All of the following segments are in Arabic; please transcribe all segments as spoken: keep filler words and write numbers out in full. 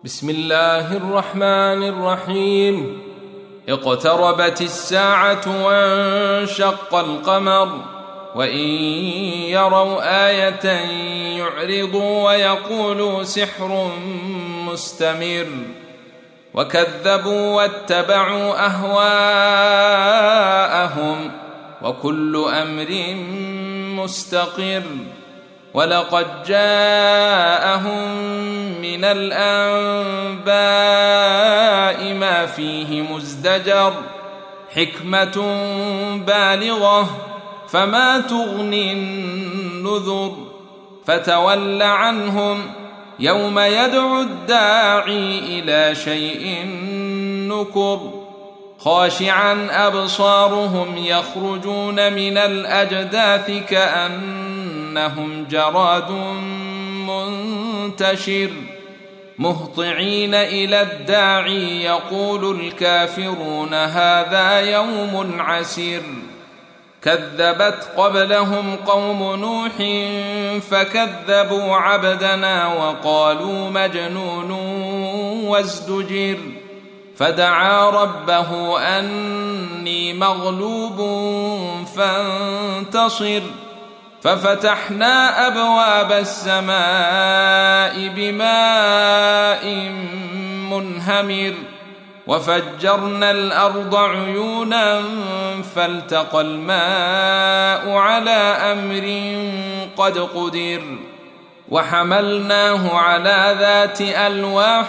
بسم الله الرحمن الرحيم. اقتربت الساعة وانشق القمر وإن يروا آية يعرضوا ويقولوا سحر مستمر وكذبوا واتبعوا أهواءهم وكل أمر مستقر. ولقد جاءهم من الأنباء ما فيه مزدجر حكمة بالغة فما تغني النذر. فتول عنهم يوم يدعو الداعي إلى شيء نكر خاشعا أبصارهم يخرجون من الأجداث كأنهم جراد منتشر مهطعين إلى الداعي يقول الكافرون هذا يوم عسير. كذبت قبلهم قوم نوح فكذبوا عبدنا وقالوا مجنون وازدجر. فدعا ربه أني مغلوب فانتصر. ففتحنا أبواب السماء بماء منهمر وفجرنا الأرض عيونا فالتقى الماء على أمر قد قدر. وحملناه على ذات ألواح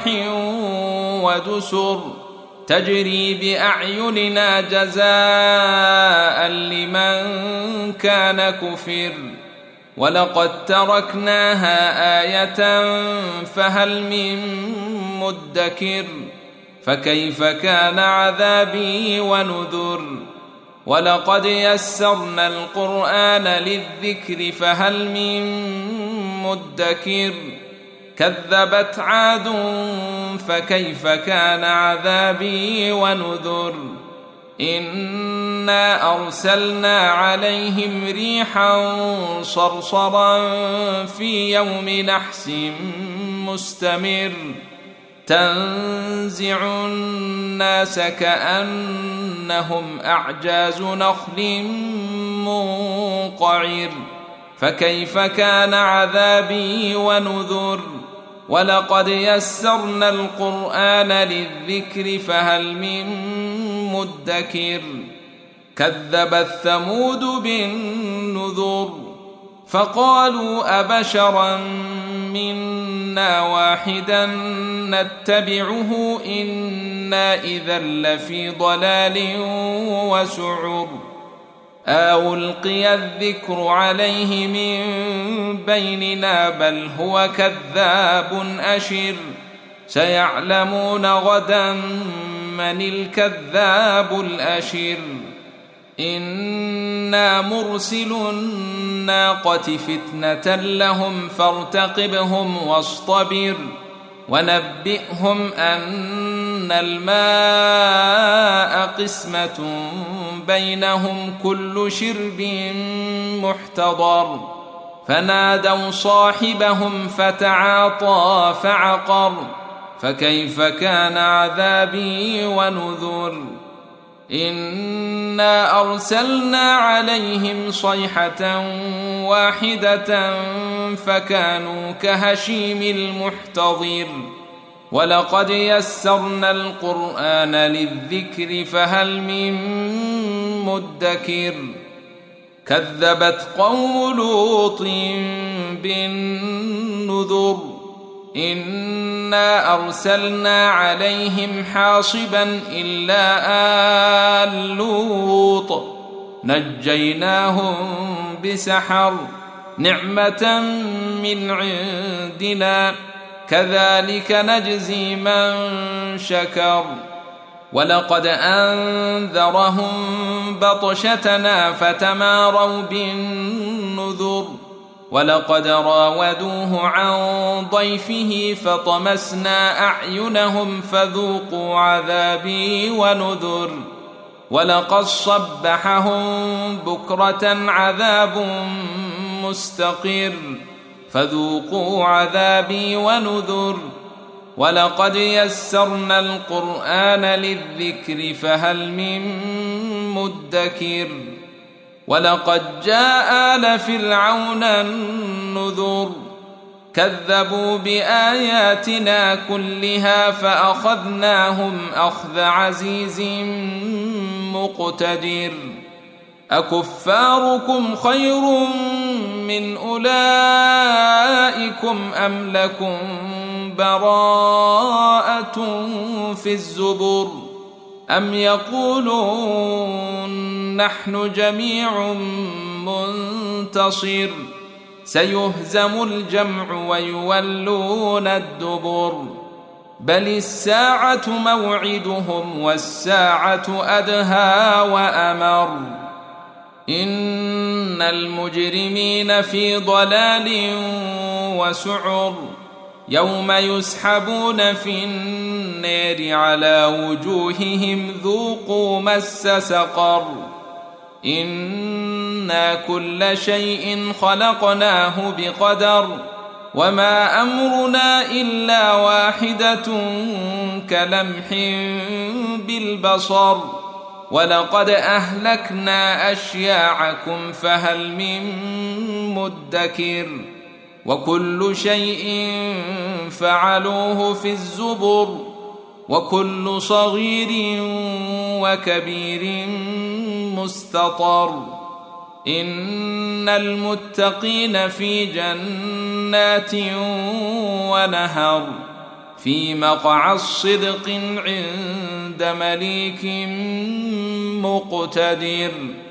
ودسر تجري بأعيننا جزاء لمن كان كفر. ولقد تركناها آية فهل من مدكر. فكيف كان عذابي ونذر. ولقد يسرنا القرآن للذكر فهل من مدكر. كذبت عاد فكيف كان عذابي ونذر. إنا أرسلنا عليهم ريحا صرصرا في يوم نحس مستمر تنزع الناس كأنهم أعجاز نخل منقعر. فكيف كان عذابي ونذر. ولقد يسرنا القرآن للذكر فهل من مدكر. كذبت ثمود بالنذر فقالوا أبشرا منا واحدا نتبعه إنا إذا لفي ضلال وسعر. أو ألقي الذكر عليه من بيننا بل هو كذاب أشر. سيعلمون غدا من الكذاب الأشر. إنا مرسل الناقة فتنة لهم فارتقبهم واصطبر. ونبئهم أن الماء قسمة بينهم كل شرب محتضر. فنادوا صاحبهم فتعاطى فعقر. فكيف كان عذابي ونذر. إنا أرسلنا عليهم صيحة واحدة فكانوا كهشيم المحتضر. ولقد يسرنا القرآن للذكر فهل من مدكر. كذبت قوم لوط بالنذر. إنا أرسلنا عليهم حاصبا إلا آل لوط نجيناهم بسحر نعمة من عندنا كذلك نجزي من شكر. ولقد أنذرهم بطشتنا فتماروا بالنذر. ولقد راودوه عن ضيفه فطمسنا أعينهم فذوقوا عذابي ونذر. ولقد صبحهم بكرة عذاب مستقر فذوقوا عذابي ونذر. ولقد يسرنا القرآن للذكر فهل من مدكر ولقد جاء آل فرعون النذر كذبوا بآياتنا كلها فأخذناهم أخذ عزيز مقتدر أكفاركم خير من أولئكم أم لكم براءة في الزبر أم يقولون نحن جميع منتصر سيهزم الجمع ويولون الدبر بل الساعة موعدهم والساعة أدهى وأمر إن المجرمين في ضلال وسعر يوم يسحبون في النار على وجوههم ذوقوا مس سقر إنا كل شيء خلقناه بقدر وما أمرنا إلا واحدة كلمح بالبصر ولقد أهلكنا أشياعكم فهل من مدكر وكل شيء فعلوه في الزبر وكل صغير وكبير مستطر إن المتقين في جنات ونهر في مقعد صدق عند مليك مقتدر.